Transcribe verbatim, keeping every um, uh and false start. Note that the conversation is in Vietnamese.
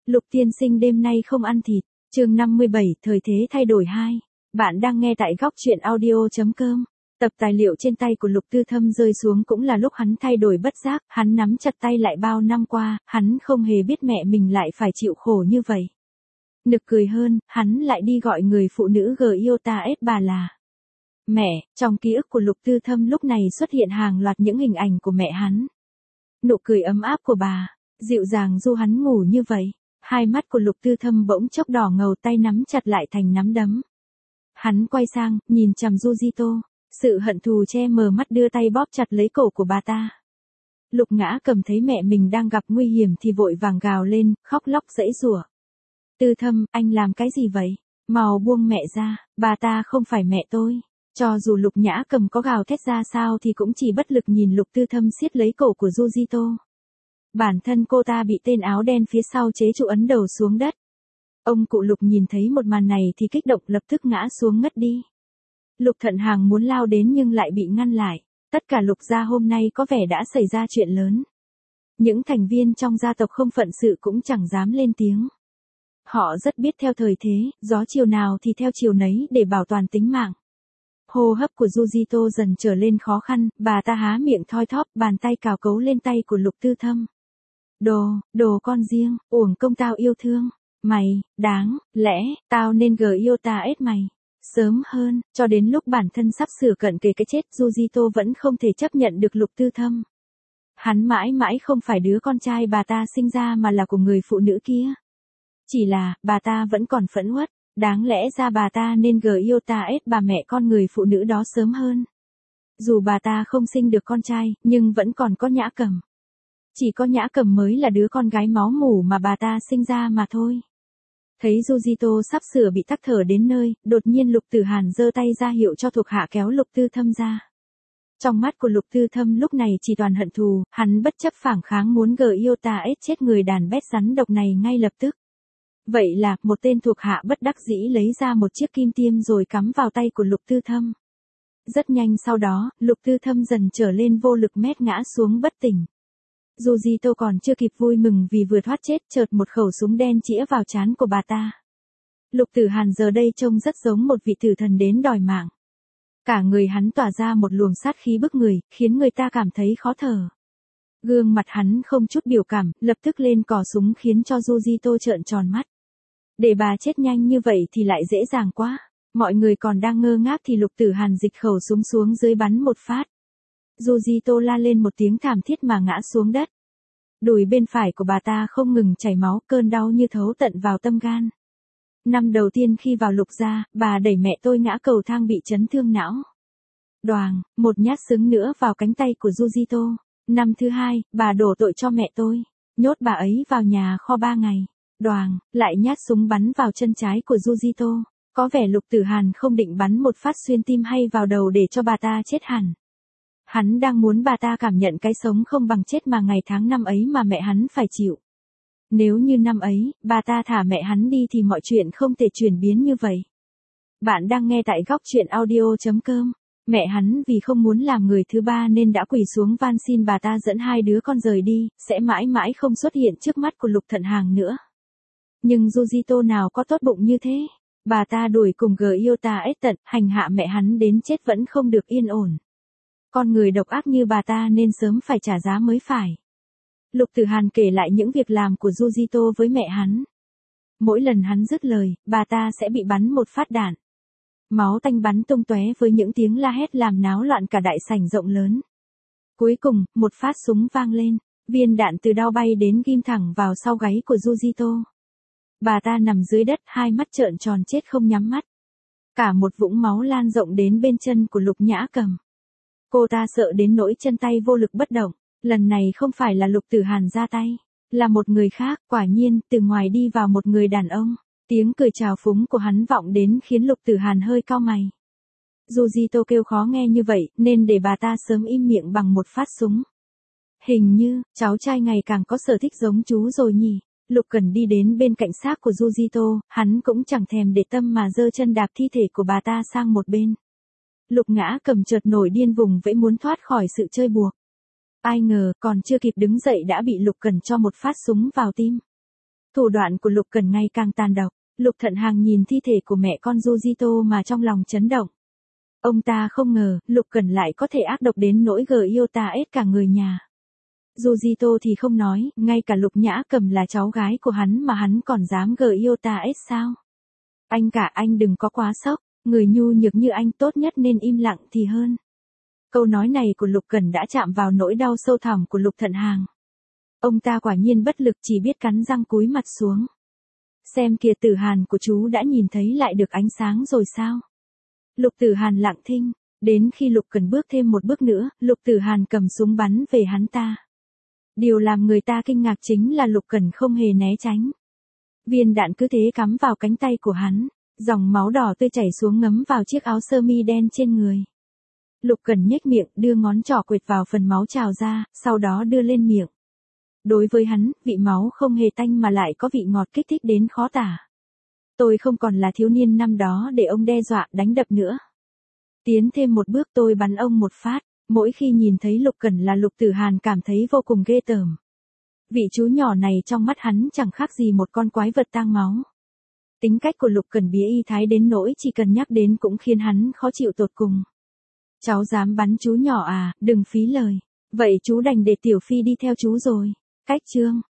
Lục tiên sinh đêm nay không ăn thịt. Chương năm mươi bảy, thời thế thay đổi hai. Bạn đang nghe tại góc truyện audio chấm com. Tập tài liệu trên tay của Lục Tư Thâm rơi xuống cũng là lúc hắn thay đổi bất giác, hắn nắm chặt tay lại bao năm qua, hắn không hề biết mẹ mình lại phải chịu khổ như vậy. Nực cười hơn, hắn lại đi gọi người phụ nữ Giota S bà là mẹ. Trong ký ức của Lục Tư Thâm lúc này xuất hiện hàng loạt những hình ảnh của mẹ hắn. Nụ cười ấm áp của bà, dịu dàng du hắn ngủ như vậy. Hai mắt của Lục Tư Thâm bỗng chốc đỏ ngầu, tay nắm chặt lại thành nắm đấm. Hắn quay sang, nhìn chằm Yujito. Sự hận thù che mờ mắt đưa tay bóp chặt lấy cổ của bà ta. Lục Ngã Cầm thấy mẹ mình đang gặp nguy hiểm thì vội vàng gào lên, khóc lóc giãy giụa. Tư Thâm, anh làm cái gì vậy? Mau buông mẹ ra, bà ta không phải mẹ tôi. Cho dù Lục Nhã Cầm có gào thét ra sao thì cũng chỉ bất lực nhìn Lục Tư Thâm siết lấy cổ của Yujito. Bản thân cô ta bị tên áo đen phía sau chế trụ ấn đầu xuống đất. Ông cụ Lục nhìn thấy một màn này thì kích động lập tức ngã xuống ngất đi. Lục Thận Hàng muốn lao đến nhưng lại bị ngăn lại. Tất cả Lục gia hôm nay có vẻ đã xảy ra chuyện lớn. Những thành viên trong gia tộc không phận sự cũng chẳng dám lên tiếng. Họ rất biết theo thời thế, gió chiều nào thì theo chiều nấy để bảo toàn tính mạng. Hô hấp của Yujito dần trở lên khó khăn, bà ta há miệng thoi thóp, bàn tay cào cấu lên tay của Lục Tư Thâm. Đồ, đồ con riêng, uổng công tao yêu thương. Mày, đáng lẽ, tao nên Giota S mày. Sớm hơn, cho đến lúc bản thân sắp sửa cận kề cái chết, Yujito vẫn không thể chấp nhận được Lục Tư Thâm. Hắn mãi mãi không phải đứa con trai bà ta sinh ra mà là của người phụ nữ kia. Chỉ là, bà ta vẫn còn phẫn uất, đáng lẽ ra bà ta nên Giota S bà mẹ con người phụ nữ đó sớm hơn. Dù bà ta không sinh được con trai, nhưng vẫn còn có Nhã Cầm. Chỉ có Nhã Cầm mới là đứa con gái máu mủ mà bà ta sinh ra mà thôi. Thấy Yujito sắp sửa bị tắc thở đến nơi, đột nhiên Lục Tử Hàn giơ tay ra hiệu cho thuộc hạ kéo Lục Tư Thâm ra. Trong mắt của Lục Tư Thâm lúc này chỉ toàn hận thù, hắn bất chấp phản kháng muốn Giota S chết người đàn bét rắn độc này ngay lập tức. Vậy là, một tên thuộc hạ bất đắc dĩ lấy ra một chiếc kim tiêm rồi cắm vào tay của Lục Tư Thâm. Rất nhanh sau đó, Lục Tư Thâm dần trở lên vô lực mét ngã xuống bất tỉnh. Yujito còn chưa kịp vui mừng vì vừa thoát chết, chợt một khẩu súng đen chĩa vào trán của bà ta. Lục Tử Hàn giờ đây trông rất giống một vị tử thần đến đòi mạng. Cả người hắn tỏa ra một luồng sát khí bức người, khiến người ta cảm thấy khó thở. Gương mặt hắn không chút biểu cảm, lập tức lên cò súng khiến cho Yujito trợn tròn mắt. Để bà chết nhanh như vậy thì lại dễ dàng quá. Mọi người còn đang ngơ ngác thì Lục Tử Hàn dịch khẩu súng xuống dưới bắn một phát. Yujito la lên một tiếng thảm thiết mà ngã xuống đất. Đùi bên phải của bà ta không ngừng chảy máu, cơn đau như thấu tận vào tâm gan. Năm đầu tiên khi vào Lục gia, bà đẩy mẹ tôi ngã cầu thang bị chấn thương não. Đoàng, một nhát súng nữa vào cánh tay của Yujito. Năm thứ hai, bà đổ tội cho mẹ tôi, nhốt bà ấy vào nhà kho ba ngày. Đoàng, lại nhát súng bắn vào chân trái của Yujito. Có vẻ Lục Tử Hàn không định bắn một phát xuyên tim hay vào đầu để cho bà ta chết hẳn. Hắn đang muốn bà ta cảm nhận cái sống không bằng chết mà ngày tháng năm ấy mà mẹ hắn phải chịu. Nếu như năm ấy, bà ta thả mẹ hắn đi thì mọi chuyện không thể chuyển biến như vậy. Bạn đang nghe tại góc truyện audio chấm com. Mẹ hắn vì không muốn làm người thứ ba nên đã quỳ xuống van xin bà ta dẫn hai đứa con rời đi, sẽ mãi mãi không xuất hiện trước mắt của Lục Thận Hàng nữa. Nhưng Yujito nào có tốt bụng như thế. Bà ta đuổi cùng Giota S tận, hành hạ mẹ hắn đến chết vẫn không được yên ổn. Con người độc ác như bà ta nên sớm phải trả giá mới phải. Lục Tử Hàn kể lại những việc làm của Yujito với mẹ hắn. Mỗi lần hắn dứt lời, bà ta sẽ bị bắn một phát đạn. Máu tanh bắn tung tóe với những tiếng la hét làm náo loạn cả đại sảnh rộng lớn. Cuối cùng, một phát súng vang lên, viên đạn từ đao bay đến ghim thẳng vào sau gáy của Yujito. Bà ta nằm dưới đất, hai mắt trợn tròn chết không nhắm mắt. Cả một vũng máu lan rộng đến bên chân của Lục Nhã Cầm. Cô ta sợ đến nỗi chân tay vô lực bất động. Lần này không phải là Lục Tử Hàn ra tay, là một người khác. Quả nhiên, từ ngoài đi vào một người đàn ông. Tiếng cười trào phúng của hắn vọng đến khiến Lục Tử Hàn hơi cau mày. Yujito kêu khó nghe như vậy, nên để bà ta sớm im miệng bằng một phát súng. Hình như, cháu trai ngày càng có sở thích giống chú rồi nhỉ. Lục Cẩn đi đến bên cạnh xác của Yujito, hắn cũng chẳng thèm để tâm mà giơ chân đạp thi thể của bà ta sang một bên. Lục Ngã Cầm chợt nổi điên vùng vẫy muốn thoát khỏi sự chơi buộc. Ai ngờ, còn chưa kịp đứng dậy đã bị Lục Cẩn cho một phát súng vào tim. Thủ đoạn của Lục Cẩn ngày càng tàn độc. Lục Thận Hàng nhìn thi thể của mẹ con Yujito mà trong lòng chấn động. Ông ta không ngờ, Lục Cẩn lại có thể ác độc đến nỗi gờ yêu ta ết cả người nhà. Yujito thì không nói, ngay cả Lục Nhã Cầm là cháu gái của hắn mà hắn còn dám gờ yêu ta ết sao? Anh cả anh đừng có quá sốc, người nhu nhược như anh tốt nhất nên im lặng thì hơn. Câu nói này của Lục Cẩn đã chạm vào nỗi đau sâu thẳm của Lục Thận Hàng. Ông ta quả nhiên bất lực chỉ biết cắn răng cúi mặt xuống. Xem kìa, Tử Hàn của chú đã nhìn thấy lại được ánh sáng rồi sao? Lục Tử Hàn lặng thinh, đến khi Lục Cẩn bước thêm một bước nữa, Lục Tử Hàn cầm súng bắn về hắn ta. Điều làm người ta kinh ngạc chính là Lục Cẩn không hề né tránh. Viên đạn cứ thế cắm vào cánh tay của hắn, dòng máu đỏ tươi chảy xuống ngấm vào chiếc áo sơ mi đen trên người. Lục Cẩn nhếch miệng, đưa ngón trỏ quệt vào phần máu trào ra, sau đó đưa lên miệng. Đối với hắn, vị máu không hề tanh mà lại có vị ngọt kích thích đến khó tả. Tôi không còn là thiếu niên năm đó để ông đe dọa đánh đập nữa. Tiến thêm một bước tôi bắn ông một phát, mỗi khi nhìn thấy Lục Cẩn là Lục Tử Hàn cảm thấy vô cùng ghê tởm. Vị chú nhỏ này trong mắt hắn chẳng khác gì một con quái vật tang máu. Tính cách của Lục Cẩn bía y thái đến nỗi chỉ cần nhắc đến cũng khiến hắn khó chịu tột cùng. Cháu dám bắn chú nhỏ à, đừng phí lời. Vậy chú đành để Tiểu Phi đi theo chú rồi. Cách chương